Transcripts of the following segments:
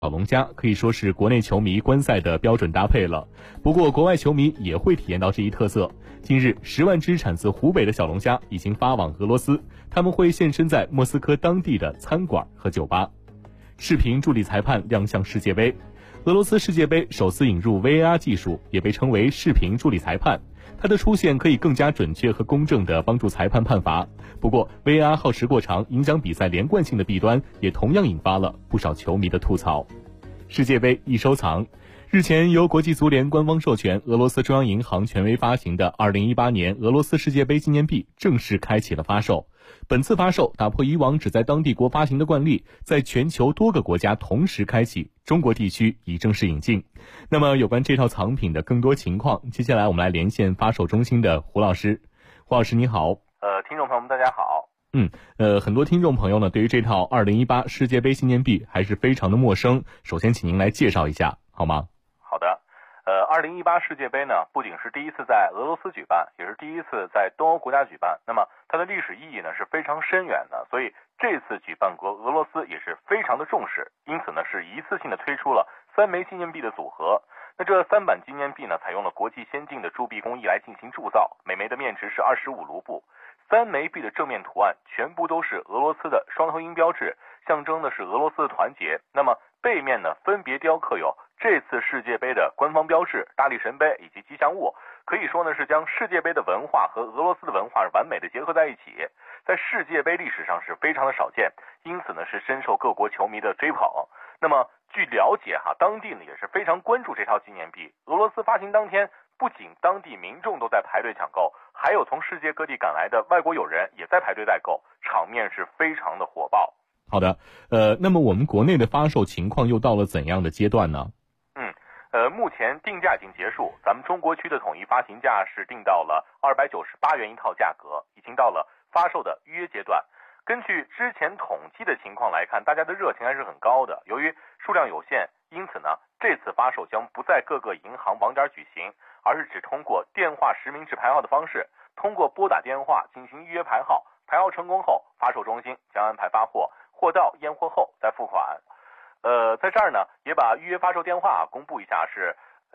小龙虾可以说是国内球迷观赛的标准搭配了。不过，国外球迷也会体验到这一特色。近日，10万只产自湖北的小龙虾已经发往俄罗斯，他们会现身在莫斯科当地的餐馆和酒吧。视频助理裁判亮相世界杯。俄罗斯世界杯首次引入 VAR 技术，也被称为视频助理裁判。它的出现可以更加准确和公正地帮助裁判判罚。不过 VAR 耗时过长，影响比赛连贯性的弊端也同样引发了不少球迷的吐槽。世界杯易收藏。日前由国际足联官方授权，俄罗斯中央银行权威发行的2018年俄罗斯世界杯纪念币正式开启了发售。本次发售打破以往只在当地国发行的惯例，在全球多个国家同时开启，中国地区已正式引进。那么有关这套藏品的更多情况，接下来我们来连线发售中心的胡老师。胡老师你好。 听众朋友们大家好。 很多听众朋友呢对于这套2018世界杯纪念币还是非常的陌生，首先请您来介绍一下好吗？ 好的。2018世界杯呢，不仅是第一次在俄罗斯举办，也是第一次在东欧国家举办。那么它的历史意义呢是非常深远的，所以这次举办国俄罗斯也是非常的重视，因此呢是一次性的推出了3枚纪念币的组合。那这3版纪念币呢，采用了国际先进的铸币工艺来进行铸造，每枚的面值是25卢布。3枚币的正面图案全部都是俄罗斯的双头鹰标志，象征的是俄罗斯的团结。那么背面呢，分别雕刻有这次世界杯的官方标志、大力神杯以及吉祥物，可以说呢是将世界杯的文化和俄罗斯的文化完美的结合在一起，在世界杯历史上是非常的少见，因此呢是深受各国球迷的追捧。那么据了解当地呢也是非常关注这套纪念币。俄罗斯发行当天，不仅当地民众都在排队抢购，还有从世界各地赶来的外国友人也在排队代购，场面是非常的火爆。 好的，那么我们国内的发售情况又到了怎样的阶段呢？ 目前定价已经结束，咱们中国区的统一发行价是定到了298元一套价格，已经到了发售的预约阶段。根据之前统计的情况来看，大家的热情还是很高的。由于数量有限，因此呢，这次发售将不在各个银行网点举行，而是只通过电话实名制排号的方式，通过拨打电话进行预约排号，排号成功后，发售中心将安排发货，货到验货后再付款。在这儿呢，也把预约发售电话公布一下，是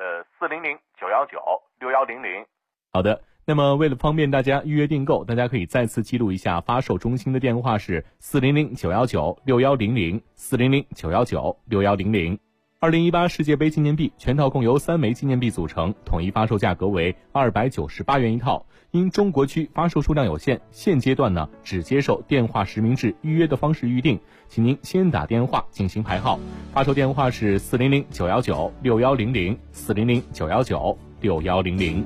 400-919-6100。 好的，那么为了方便大家预约订购，大家可以再次记录一下发售中心的电话是400-919-6100 400-919-6100。2018世界杯纪念币全套共由3枚纪念币组成，统一发售价格为298元一套。因中国区发售数量有限，现阶段呢只接受电话实名制预约的方式预定，请您先打电话进行排号。发售电话是400-919-6100 400-919-6100。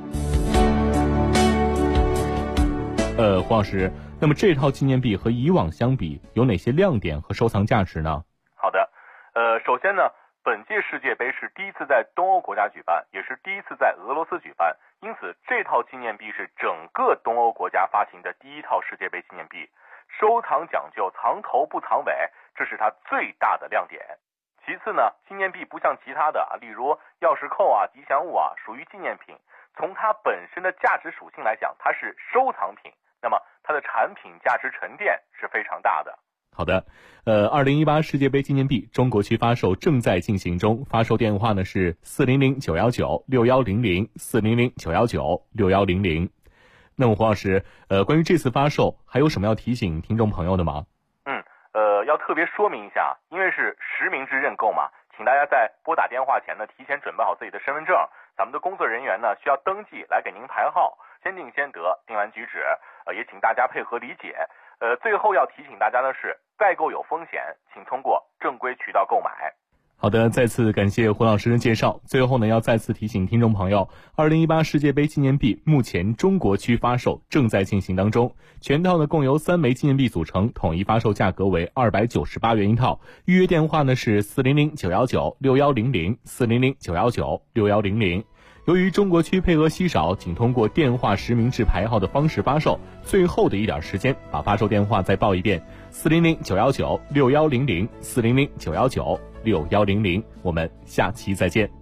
黄老师，那么这套纪念币和以往相比有哪些亮点和收藏价值呢？ 好的，首先呢，本届世界杯是第一次在东欧国家举办，也是第一次在俄罗斯举办，因此这套纪念币是整个东欧国家发行的第一套世界杯纪念币，收藏讲究藏头不藏尾，这是它最大的亮点。其次呢，纪念币不像其他的例如钥匙扣吉祥物属于纪念品，从它本身的价值属性来讲，它是收藏品，那么它的产品价值沉淀是非常大的。 好的，2018世界杯纪念币中国区发售正在进行中，发售电话呢是400-919-6100 400-919-6100。那么黄老师，关于这次发售还有什么要提醒听众朋友的吗？ 要特别说明一下，因为是实名制认购嘛，请大家在拨打电话前呢，提前准备好自己的身份证，咱们的工作人员呢需要登记来给您排号，先定先得，定完举止，也请大家配合理解。最后要提醒大家的是，代购有风险，请通过正规渠道购买。 好的，再次感谢胡老师的介绍。最后呢，要再次提醒听众朋友，2018世界杯纪念币目前中国区发售正在进行当中，全套呢共由3枚纪念币组成，统一发售价格为298元一套。预约电话呢是400-919-6100 400-919-6100。由于中国区配额稀少，仅通过电话实名制排号的方式发售，最后的一点时间，把发售电话再报一遍：400-919-6100 400-919-6100。我们下期再见。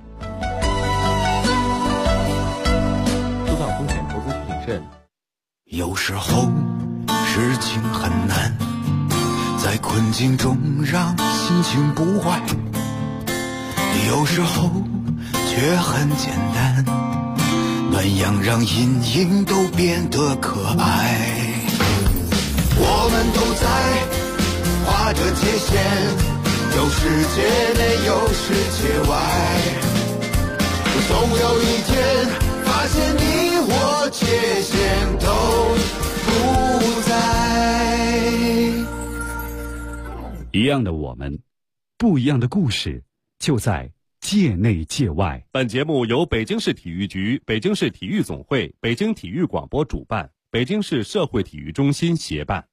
收藏风险，投资需谨慎。 有时候事情很难，在困境中让心情不坏， 有时候却很简单，暖阳让阴影都变得可爱。我们都在画着界限，有世界内有世界外，总有一天发现你我界限都不在。 一样的我们，不一样的故事，就在界内界外。 本节目由北京市体育局、北京市体育总会、北京体育广播主办，北京市社会体育中心协办。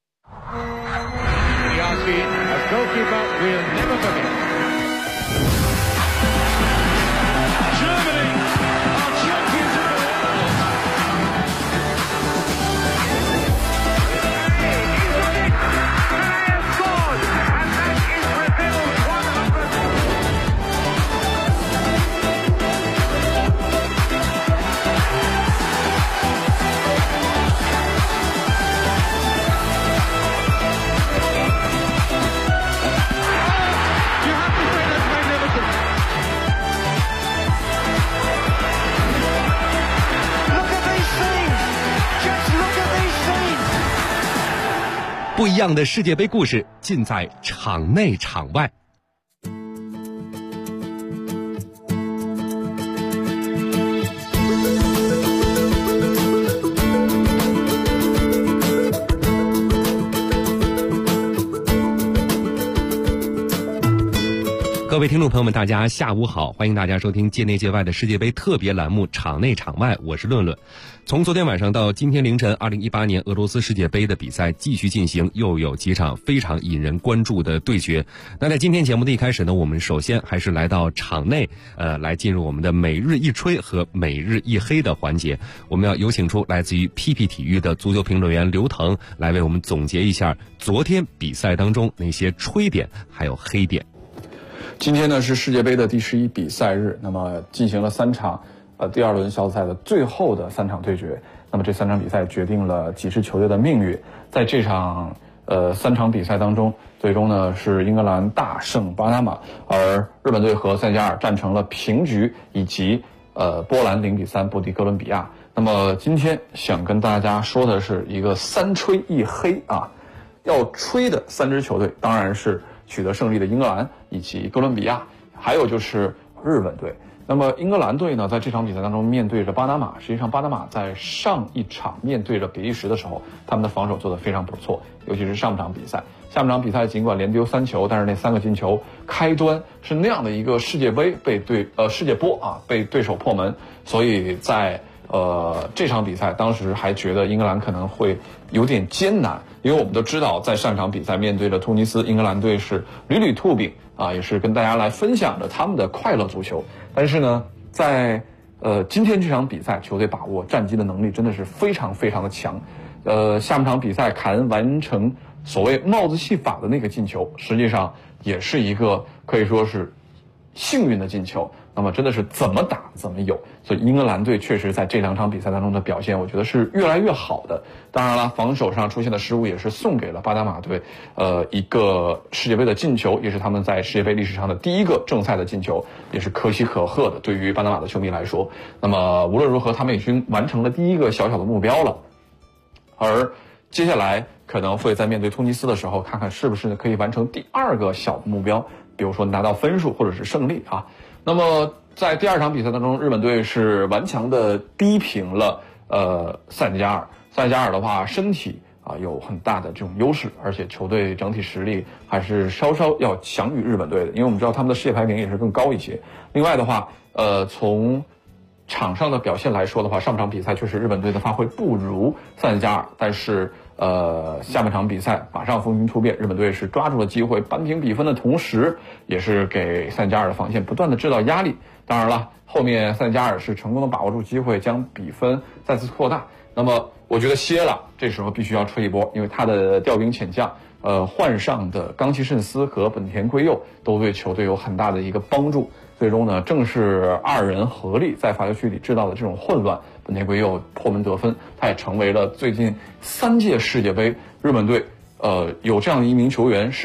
不一样的世界杯故事尽在场内场外。各位听众朋友们，大家下午好，欢迎大家收听界内界外的世界杯特别栏目场内场外，我是论论。从昨天晚上到今天凌晨，2018年俄罗斯世界杯的比赛继续进行，又有几场非常引人关注的对决。那在今天节目的一开始呢，我们首先还是来到场内，来进入我们的每日一吹和每日一黑的环节。我们要有请出来自于 PP 体育的足球评论员刘腾，来为我们总结一下昨天比赛当中那些吹点还有黑点。 今天呢是世界杯的第11比赛日，那么进行了3场第2轮小组赛的最后的3场对决。那么这3场比赛决定了几支球队的命运。在这场3场比赛当中，最终呢是英格兰大胜巴拿马，而日本队和塞内加尔战成了平局，以及波兰0-3不敌哥伦比亚。那么今天想跟大家说的是一个3吹1黑啊，要吹的3支球队当然是取得胜利的英格兰以及哥伦比亚，还有就是日本队。那么英格兰队呢，在这场比赛当中面对着巴拿马，实际上巴拿马在上一场面对着比利时的时候，他们的防守做得非常不错，尤其是上半场比赛。下半场比赛尽管连丢3球，但是那3个进球开端是那样的一个世界杯世界波啊被对手破门，所以在这场比赛当时还觉得英格兰可能会有点艰难，因为我们都知道在上场比赛面对着突尼斯，英格兰队是屡屡吐饼啊，也是跟大家来分享着他们的快乐足球。但是呢，在今天这场比赛，球队把握战机的能力真的是非常非常的强。下半场比赛凯恩完成所谓帽子戏法的那个进球，实际上也是一个可以说是幸运的进球。那么真的是怎么打怎么有，所以英格兰队确实在这2场比赛当中的表现，我觉得是越来越好的。当然了，防守上出现的失误也是送给了巴拿马队一个世界杯的进球，也是他们在世界杯历史上的第1个正赛的进球，也是可喜可贺的对于巴拿马的球迷来说。那么无论如何，他们已经完成了第1个小小的目标了，而接下来可能会在面对突尼斯的时候，看看是不是可以完成第2个小的目标，比如说拿到分数或者是胜利啊。那么在第2场比赛当中，日本队是顽强的逼平了塞内加尔。塞内加尔的话，身体有很大的这种优势，而且球队整体实力还是稍稍要强于日本队的，因为我们知道他们的世界排名也是更高一些。另外的话，从场上的表现来说的话，上半场比赛确实日本队的发挥不如塞内加尔，但是下半场比赛马上风云突变，日本队是抓住了机会扳平比分的同时，也是给塞内加尔的防线不断的制造压力。当然了，后面塞内加尔是成功的把握住机会，将比分再次扩大。那么我觉得歇了，这时候必须要吹一波，因为他的调兵遣将，换上的冈崎慎司和本田圭佑都对球队有很大的一个帮助。最终呢，正是2人合力在罚球区里制造的这种混乱，本田圭佑破门得分，他也成为了最近3届世界杯日本队有这样的一名球员是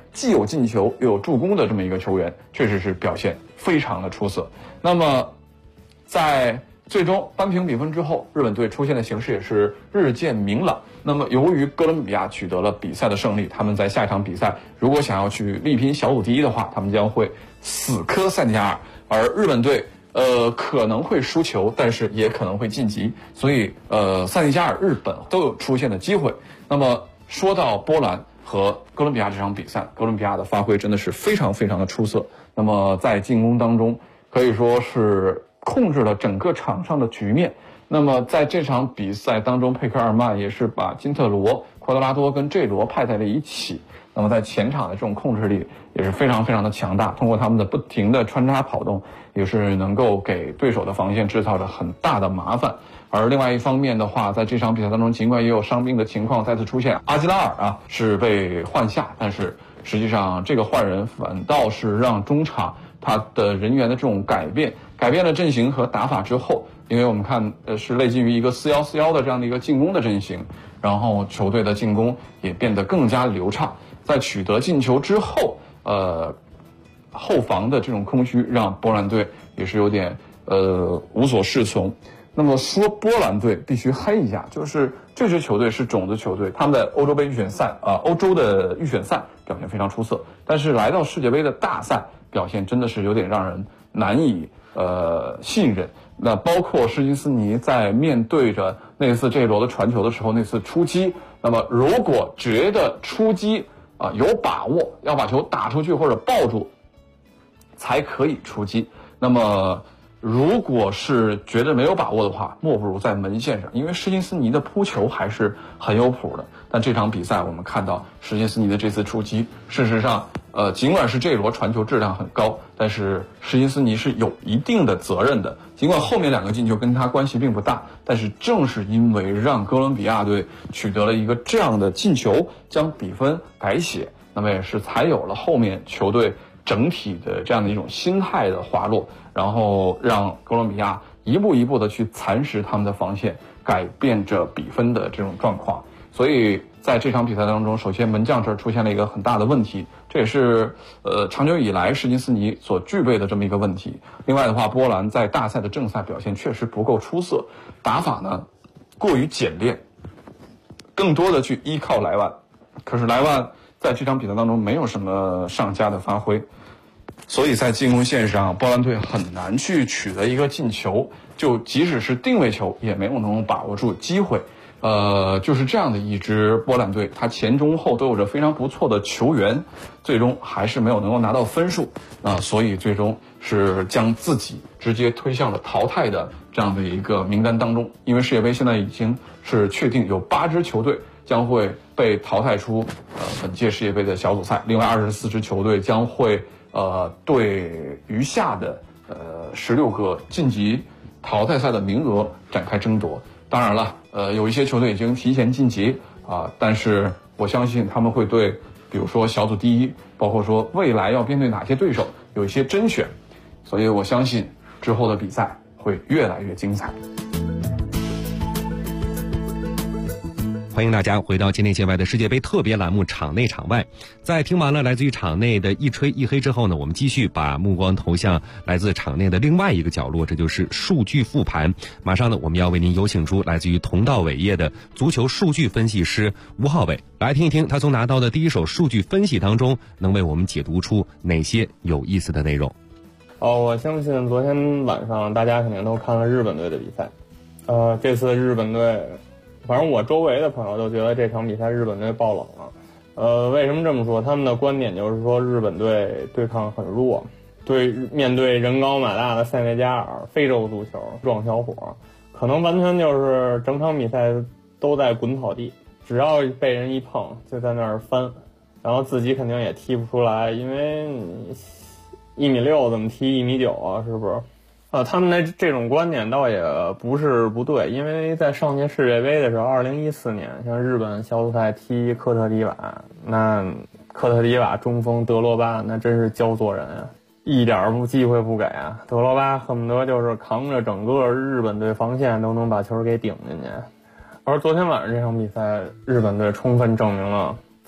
既有进球又有助攻的这么一个球员，确实是表现非常的出色。那么在最终扳平比分之后，日本队出现的形势也是日渐明朗。那么由于哥伦比亚取得了比赛的胜利，他们在下一场比赛如果想要去力拼小组第一的话，他们将会死磕塞内加尔，而日本队可能会输球，但是也可能会晋级，所以塞内加尔、日本都有出现的机会。那么说到波兰和哥伦比亚这场比赛，哥伦比亚的发挥真的是非常非常的出色。那么在进攻当中可以说是控制了整个场上的局面。那么在这场比赛当中，佩克尔曼也是把金特罗、คว德拉多跟这罗派在了一起。那么在前场的这种控制力也是非常非常的强大，通过他们的不停的穿插跑动，也是能够给对手的防线制造着很大的麻烦。而另外一方面的话，在这场比赛当中，尽管也有伤病的情况再次出现，阿基拉尔是被换下，但是实际上这个换人反倒是让中场他的人员的这种改变了阵型和打法之后，因为我们看是类近于一个4-1-4-1的这样的一个进攻的阵型，然后球队的进攻也变得更加流畅。在取得进球之后，后防的这种空虚让波兰队也是有点无所适从。那么说波兰队必须黑一下，就是这支球队是种子球队，他们在欧洲杯预选赛欧洲的预选赛表现非常出色，但是来到世界杯的大赛表现真的是有点让人难以信任。那包括施金斯尼在面对着那次这一轮的传球的时候，那次出击，那么如果觉得出击有把握要把球打出去或者抱住才可以出击，那么如果是觉得没有把握的话，莫不如在门线上，因为施金斯尼的扑球还是很有谱的。但这场比赛我们看到施金斯尼的这次出击，事实上尽管是这一轮传球质量很高，但是施金斯尼是有一定的责任的。尽管后面2个进球跟他关系并不大，但是正是因为让哥伦比亚队取得了一个这样的进球，将比分改写，那么也是才有了后面球队整体的这样的一种心态的滑落，然后让哥伦比亚一步一步的去蚕食他们的防线，改变着比分的这种状况。所以在这场比赛当中，首先门将这儿出现了一个很大的问题，这也是长久以来施金斯尼所具备的这么一个问题。另外的话，波兰在大赛的正赛表现确实不够出色，打法呢过于简练，更多的去依靠莱万，可是莱万在这场比赛当中没有什么上佳的发挥，所以在进攻线上波兰队很难去取得一个进球，就即使是定位球也没有能够把握住机会。就是这样的一支波兰队，他前中后都有着非常不错的球员，最终还是没有能够拿到分数所以最终是将自己直接推向了淘汰的这样的一个名单当中。因为世界杯现在已经是确定有8支球队将会被淘汰出本届世界杯的小组赛，另外24支球队将会对余下的16个晋级淘汰赛的名额展开争夺。当然了，有一些球队已经提前晋级但是我相信他们会对比如说小组第一，包括说未来要面对哪些对手有一些甄选，所以我相信之后的比赛会越来越精彩。 欢迎大家回到界内界外的世界杯特别栏目场内场外。在听完了来自于场内的一吹一黑之后呢，我们继续把目光投向来自场内的另外一个角落，这就是数据复盘。马上呢，我们要为您有请出来自于同道伟业的足球数据分析师吴浩伟，来听一听他从拿到的第一手数据分析当中能为我们解读出哪些有意思的内容。 我相信昨天晚上大家肯定都看了日本队的比赛。这次日本队反正我周围的朋友都觉得这场比赛日本队爆冷了。为什么这么说？他们的观点就是说日本队对抗很弱，面对人高马大的塞内加尔，非洲足球壮小伙，可能完全就是整场比赛都在滚草地，只要被人一碰就在那儿翻，然后自己肯定也踢不出来，因为1.6米怎么踢1.9米啊，是不是？他们的这种观点倒也不是不对，因为在上届世界杯的时候，2014年像日本小组赛踢科特迪瓦，那科特迪瓦中锋德罗巴那真是教做人啊，一点机会不给啊，德罗巴恨不得就是扛着整个日本队防线都能把球给顶进去。而昨天晚上这场比赛，日本队充分证明了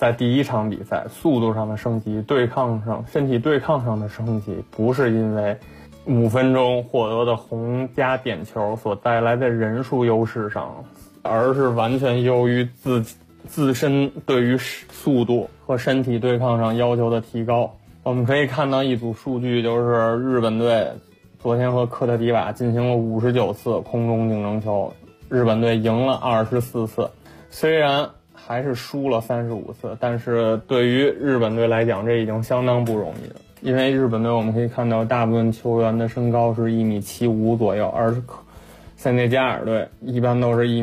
在第一场比赛速度上的升级、身体对抗上的升级，不是因为5分钟获得的红加点球所带来的人数优势上，而是完全由于自身对于速度和身体对抗上要求的提高。我们可以看到一组数据，就是日本队昨天和科特迪瓦进行了59次空中净争球，日本队赢了24次，虽然还是输了35次，但是对于日本队来讲，这已经相当不容易了。因为日本队我们可以看到大部分球员的身高是1.75米左右，而塞内加尔队一般都是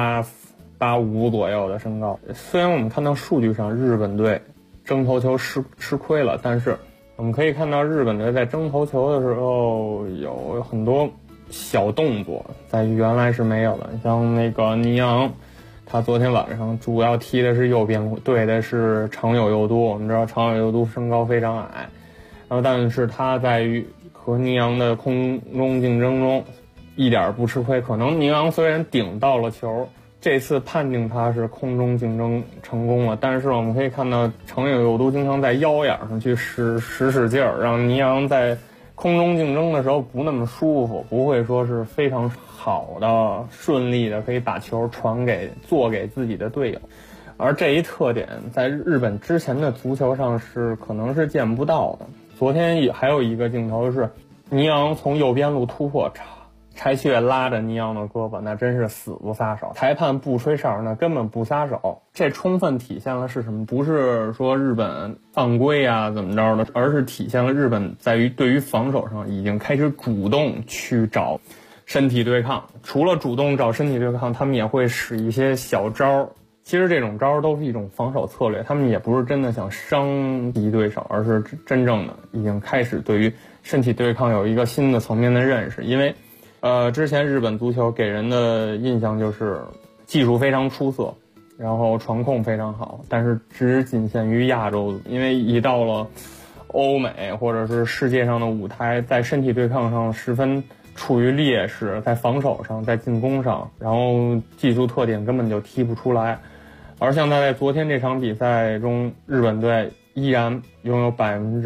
1.85米左右的身高。虽然我们看到数据上日本队争头球吃亏了，但是我们可以看到日本队在争头球的时候有很多小动作，在原来是没有的。像那个尼昂，他昨天晚上主要踢的是右边路，对的是长友佑都。我们知道长友佑都身高非常矮，然后但是他在于和尼昂的空中竞争中一点不吃亏。可能尼昂虽然顶到了球，这次判定他是空中竞争成功了，但是我们可以看到长友佑都经常在腰眼上去使劲儿，让尼昂在空中竞争的时候不那么舒服，不会说是非常好的顺利的可以把球做给自己的队友。而这一特点在日本之前的足球上可能是见不到的。昨天还有一个镜头是尼昂从右边路突破，柴雀拉着尼昂的胳膊，那真是死不撒手。裁判不吹哨，那根本不撒手。这充分体现了是什么？不是说日本犯规啊怎么着的，而是体现了日本在于对于防守上已经开始主动去找身体对抗。除了主动找身体对抗，他们也会使一些小招。其实这种招都是一种防守策略，他们也不是真的想伤敌对手，而是真正的已经开始对于身体对抗有一个新的层面的认识。因为之前日本足球给人的印象就是技术非常出色，然后传控非常好，但是只仅限于亚洲。因为一到了欧美或者是世界上的舞台，在身体对抗上十分处于劣势，在防守上，在进攻上，然后技术特点根本就踢不出来。而像在昨天这场比赛中，日本队依然拥有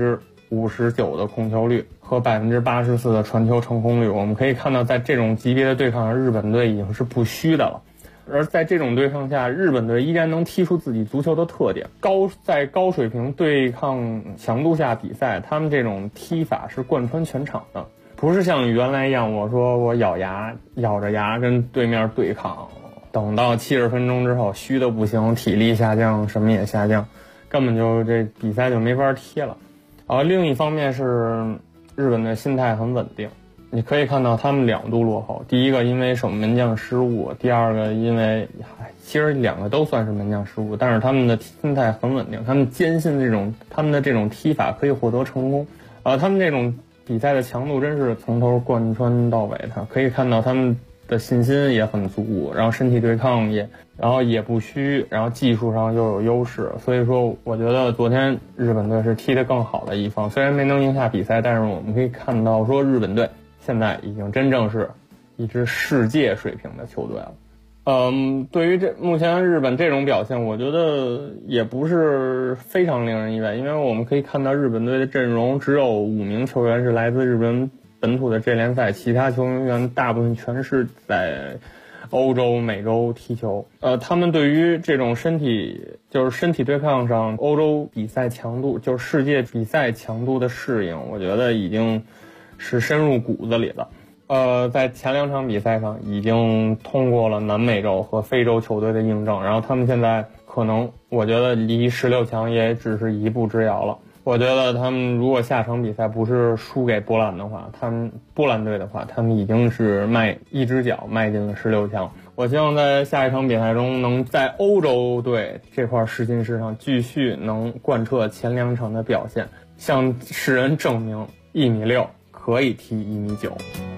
59%的控球率和84%的传球成功率。我们可以看到，在这种级别的对抗上，日本队已经是不虚的了。而在这种对抗下，日本队依然能踢出自己足球的特点。在高水平对抗强度下比赛，他们这种踢法是贯穿全场的，不是像原来一样，我说我咬着牙跟对面对抗，等到70分钟之后虚的不行，体力下降，什么也下降，根本就这比赛就没法踢了。另一方面是日本的心态很稳定，你可以看到他们2度落后，第一个因为守门将失误，第二个因为其实2个都算是门将失误，但是他们的心态很稳定，他们坚信他们的这种踢法可以获得成功。他们这种比赛的强度真是从头贯穿到尾，可以看到他们的信心也很足，然后身体对抗也不虚，然后技术上又有优势。所以说我觉得昨天日本队是踢得更好的一方，虽然没能赢下比赛，但是我们可以看到说日本队现在已经真正是一支世界水平的球队了。对于目前日本这种表现，我觉得也不是非常令人意外，因为我们可以看到日本队的阵容只有5名球员是来自日本本土的这联赛，其他球员大部分全是在欧洲、美洲踢球。他们对于这种身体对抗上欧洲比赛强度，就是世界比赛强度的适应，我觉得已经是深入骨子里了。在前2场比赛上已经通过了南美洲和非洲球队的印证，然后他们现在可能我觉得离16强也只是一步之遥了。我觉得他们如果下场比赛不是输给波兰队的话，他们已经是一只脚迈进了16强。我希望在下一场比赛中能在欧洲队这块试金石上继续能贯彻前2场的表现，向世人证明1.6米可以踢1.9米。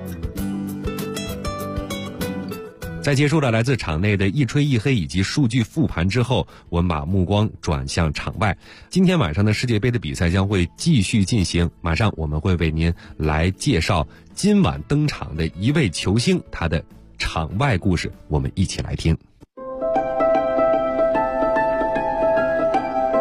在结束了来自场内的一吹一黑以及数据复盘之后，我们把目光转向场外。今天晚上的世界杯的比赛将会继续进行，马上我们会为您来介绍今晚登场的一位球星，他的场外故事，我们一起来听。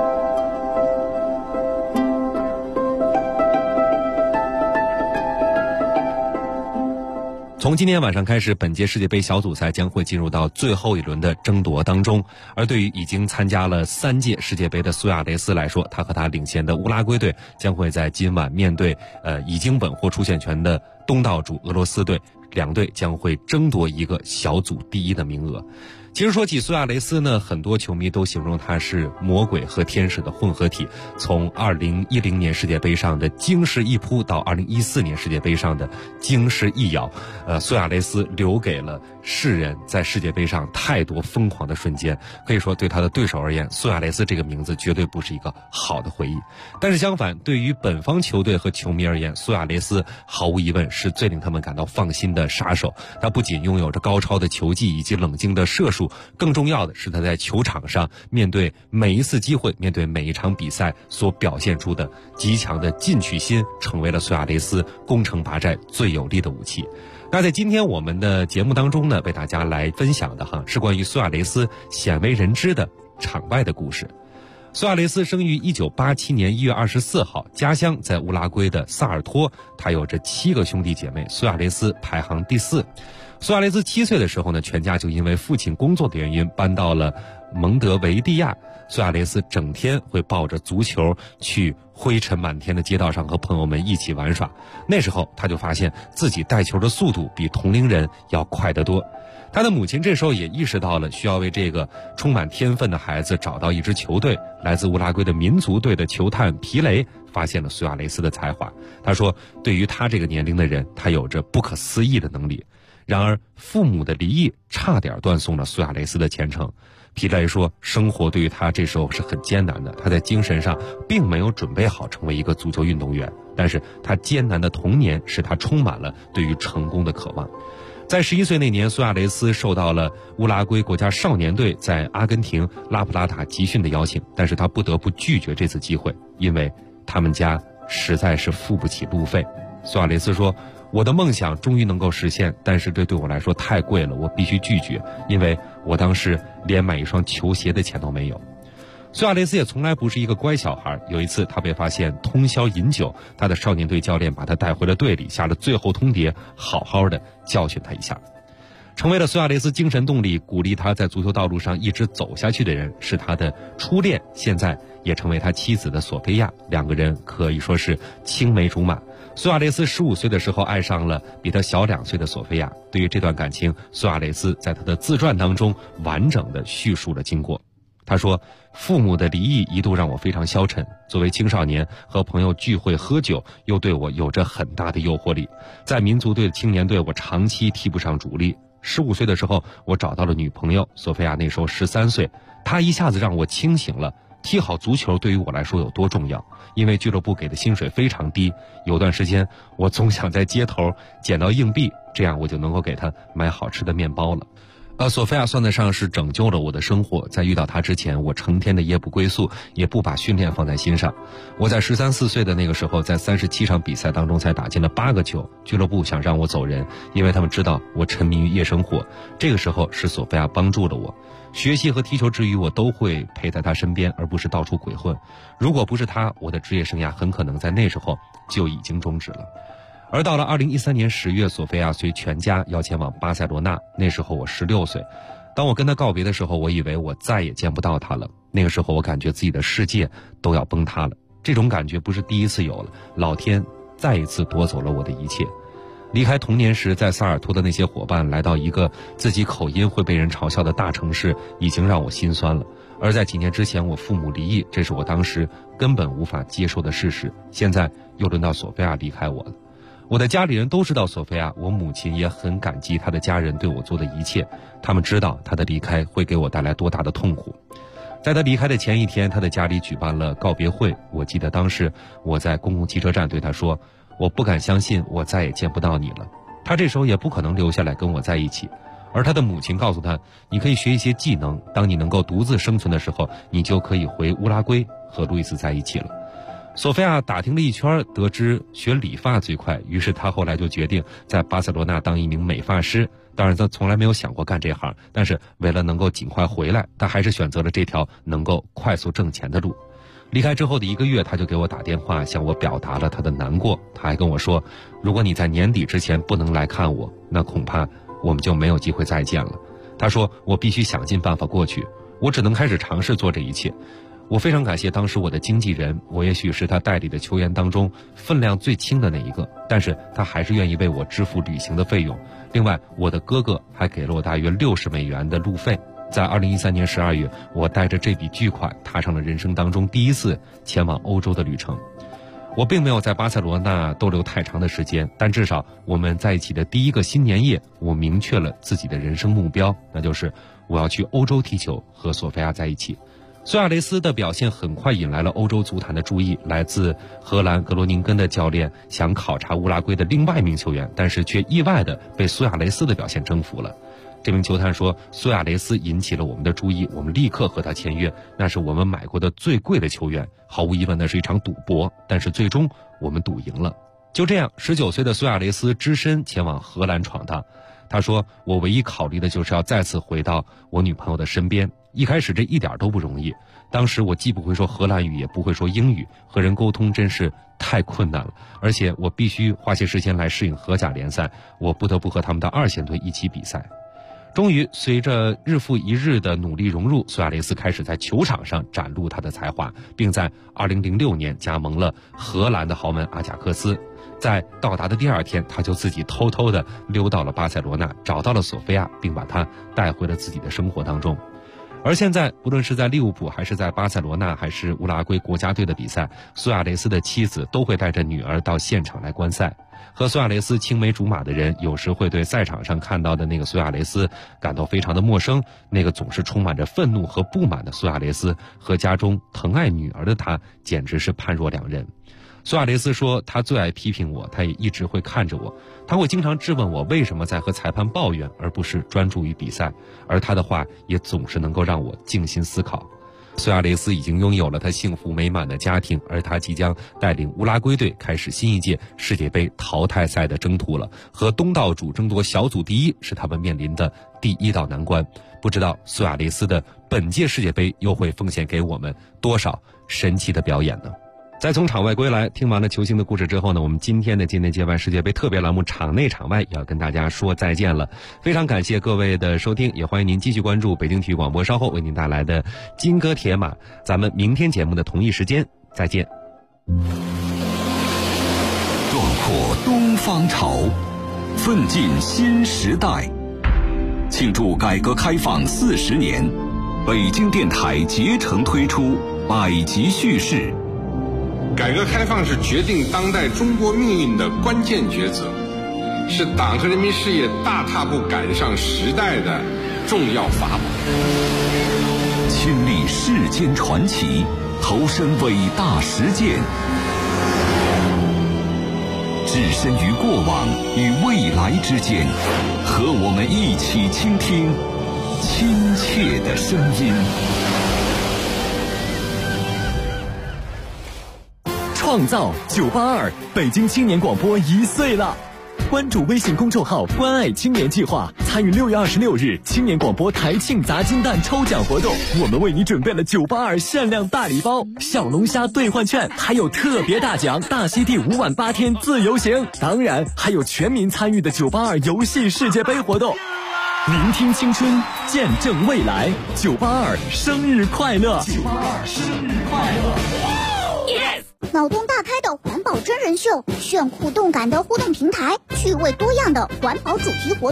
从今天晚上开始，本届世界杯小组赛将会进入到最后一轮的争夺当中。而对于已经参加了3届世界杯的苏亚雷斯来说，他和他领衔的乌拉圭队将会在今晚面对已经稳获出线权的东道主俄罗斯队，两队将会争夺一个小组第1的名额。其实说起苏亚雷斯呢，很多球迷都形容他是魔鬼和天使的混合体。从2010年世界杯上的惊世一扑到2014年世界杯上的惊世一咬，苏亚雷斯留给了世人在世界杯上太多疯狂的瞬间。可以说对他的对手而言，苏亚雷斯这个名字绝对不是一个好的回忆。但是相反，对于本方球队和球迷而言，苏亚雷斯毫无疑问是最令他们感到放心的杀手。他不仅拥有着高超的球技以及冷静的射术，更重要的是他在球场上面对每一次机会，面对每一场比赛所表现出的极强的进取心，成为了苏亚雷斯攻城拔寨最有力的武器。那在今天我们的节目当中呢，为大家来分享的是关于苏亚雷斯鲜为人知的场外的故事。苏亚雷斯生于1987年1月24号，家乡在乌拉圭的萨尔托。他有着7个兄弟姐妹，苏亚雷斯排行第4。苏亚雷斯7岁的时候呢，全家就因为父亲工作的原因搬到了蒙德维利亚。苏亚雷斯整天会抱着足球去灰尘满天的街道上和朋友们一起玩耍。那时候他就发现自己带球的速度比同龄人要快得多。他的母亲这时候也意识到了需要为这个充满天分的孩子找到一支球队。来自乌拉圭的民族队的球探皮雷发现了苏亚雷斯的才华。他说，对于他这个年龄的人，他有着不可思议的能力。然而父母的离异差点断送了苏亚雷斯的前程。皮雷说，生活对于他这时候是很艰难的，他在精神上并没有准备好成为一个足球运动员，但是他艰难的童年使他充满了对于成功的渴望。在11岁那年，苏亚雷斯受到了乌拉圭国家少年队在阿根廷拉普拉塔集训的邀请，但是他不得不拒绝这次机会，因为他们家实在是付不起路费。苏亚雷斯说，我的梦想终于能够实现，但是这对我来说太贵了，我必须拒绝，因为我当时连买一双球鞋的钱都没有。苏亚雷斯也从来不是一个乖小孩，有一次他被发现通宵饮酒，他的少年队教练把他带回了队里，下了最后通牒，好好的教训他一下。成为了苏亚雷斯精神动力，鼓励他在足球道路上一直走下去的人是他的初恋，现在也成为他妻子的索菲亚，两个人可以说是青梅竹马。苏亚雷斯15岁的时候爱上了比他小2岁的索菲亚。对于这段感情，苏亚雷斯在他的自传当中完整的叙述了经过。他说，父母的离异一度让我非常消沉，作为青少年和朋友聚会喝酒又对我有着很大的诱惑力。在民族队的青年队，我长期踢不上主力。15岁的时候，我找到了女朋友索菲亚，那时候13岁，她一下子让我清醒了，踢好足球对于我来说有多重要。因为俱乐部给的薪水非常低，有段时间我总想在街头捡到硬币，这样我就能够给她买好吃的面包了。索菲亚算得上是拯救了我的生活。在遇到她之前，我成天的夜不归宿，也不把训练放在心上。我在13、14岁的那个时候，在37场比赛当中才打进了8个球。俱乐部想让我走人，因为他们知道我沉迷于夜生活。这个时候是索菲亚帮助了我。学习和踢球之余，我都会陪在她身边，而不是到处鬼混。如果不是她，我的职业生涯很可能在那时候就已经终止了。而到了2013年10月，索菲亚随全家要前往巴塞罗那，那时候我16岁。当我跟她告别的时候，我以为我再也见不到她了。那个时候我感觉自己的世界都要崩塌了。这种感觉不是第一次有了，老天再一次夺走了我的一切。离开童年时在萨尔托的那些伙伴，来到一个自己口音会被人嘲笑的大城市，已经让我心酸了。而在几年之前，我父母离异，这是我当时根本无法接受的事实。现在又轮到索菲亚离开我了。我的家里人都知道索菲亚，我母亲也很感激她的家人对我做的一切。他们知道她的离开会给我带来多大的痛苦。在她离开的前一天，她的家里举办了告别会。我记得当时我在公共汽车站对她说，我不敢相信我再也见不到你了。她这时候也不可能留下来跟我在一起。而她的母亲告诉她，你可以学一些技能，当你能够独自生存的时候，你就可以回乌拉圭和路易斯在一起了。索菲亚打听了一圈，得知学理发最快，于是她后来就决定在巴塞罗那当一名美发师。当然她从来没有想过干这行，但是为了能够尽快回来，她还是选择了这条能够快速挣钱的路。 离开之后的1个月，他就给我打电话，向我表达了他的难过。他还跟我说，如果你在年底之前不能来看我，那恐怕我们就没有机会再见了。他说我必须想尽办法过去，我只能开始尝试做这一切。我非常感谢当时我的经纪人，我也许是他代理的球员当中分量最轻的那一个，但是他还是愿意为我支付旅行的费用。另外，我的哥哥还给了我大约$60的路费。在2013年12月，我带着这笔巨款踏上了人生当中第一次前往欧洲的旅程。我并没有在巴塞罗那逗留太长的时间，但至少我们在一起的第1个新年夜，我明确了自己的人生目标，那就是我要去欧洲踢球，和索菲亚在一起。苏亚雷斯的表现很快引来了欧洲足坛的注意，来自荷兰格罗宁根的教练想考察乌拉圭的另外一名球员，但是却意外地被苏亚雷斯的表现征服了。这名球探说，苏亚雷斯引起了我们的注意，我们立刻和他签约，那是我们买过的最贵的球员，毫无疑问那是一场赌博，但是最终我们赌赢了。就这样，19岁的苏亚雷斯只身前往荷兰闯荡。他说，我唯一考虑的就是要再次回到我女朋友的身边，一开始这一点都不容易，当时我既不会说荷兰语，也不会说英语，和人沟通真是太困难了，而且我必须花些时间来适应荷甲联赛，我不得不和他们的2线队一起比赛。终于，随着日复一日的努力融入，苏亚雷斯开始在球场上展露他的才华，并在2006年加盟了荷兰的豪门阿贾克斯。在到达的第2天，他就自己偷偷地溜到了巴塞罗那，找到了索菲亚，并把她带回了自己的生活当中。而现在，不论是在利物浦，还是在巴塞罗那，还是乌拉圭国家队的比赛，苏亚雷斯的妻子都会带着女儿到现场来观赛。和苏亚雷斯青梅竹马的人，有时会对赛场上看到的那个苏亚雷斯感到非常的陌生，那个总是充满着愤怒和不满的苏亚雷斯，和家中疼爱女儿的他，简直是判若两人。苏亚雷斯说，他最爱批评我，他也一直会看着我，他会经常质问我为什么在和裁判抱怨，而不是专注于比赛，而他的话也总是能够让我静心思考。苏亚雷斯已经拥有了他幸福美满的家庭，而他即将带领乌拉圭队开始新一届世界杯淘汰赛的征途了。和东道主争夺小组第1是他们面临的第1道难关。不知道苏亚雷斯的本届世界杯又会奉献给我们多少神奇的表演呢？在从场外归来，听完了球星的故事之后呢，我们今天的今天接完世界杯特别栏目场内场外也要跟大家说再见了。非常感谢各位的收听，也欢迎您继续关注北京体育广播稍后为您带来的金戈铁马。咱们明天节目的同一时间再见。 壮阔东方潮，奋进新时代，庆祝改革开放40年，北京电台竭诚推出百集叙事。 改革开放是决定当代中国命运的关键抉择，是党和人民事业大踏步赶上时代的重要法宝。 亲历世间传奇，投身伟大实践，置身于过往与未来之间，和我们一起倾听亲切的声音。 创造982，北京青年广播1岁了！关注微信公众号“关爱青年计划”，参与6月26日青年广播台庆砸金蛋抽奖活动。我们为你准备了982限量大礼包、小龙虾兑换券，还有特别大奖大溪地5晚8天自由行，当然还有全民参与的982游戏世界杯活动。聆听青春，见证未来，982生日快乐！982生日快乐！ Yes！ 脑洞大开的环保真人秀，炫酷动感的互动平台，趣味多样的环保主题活动。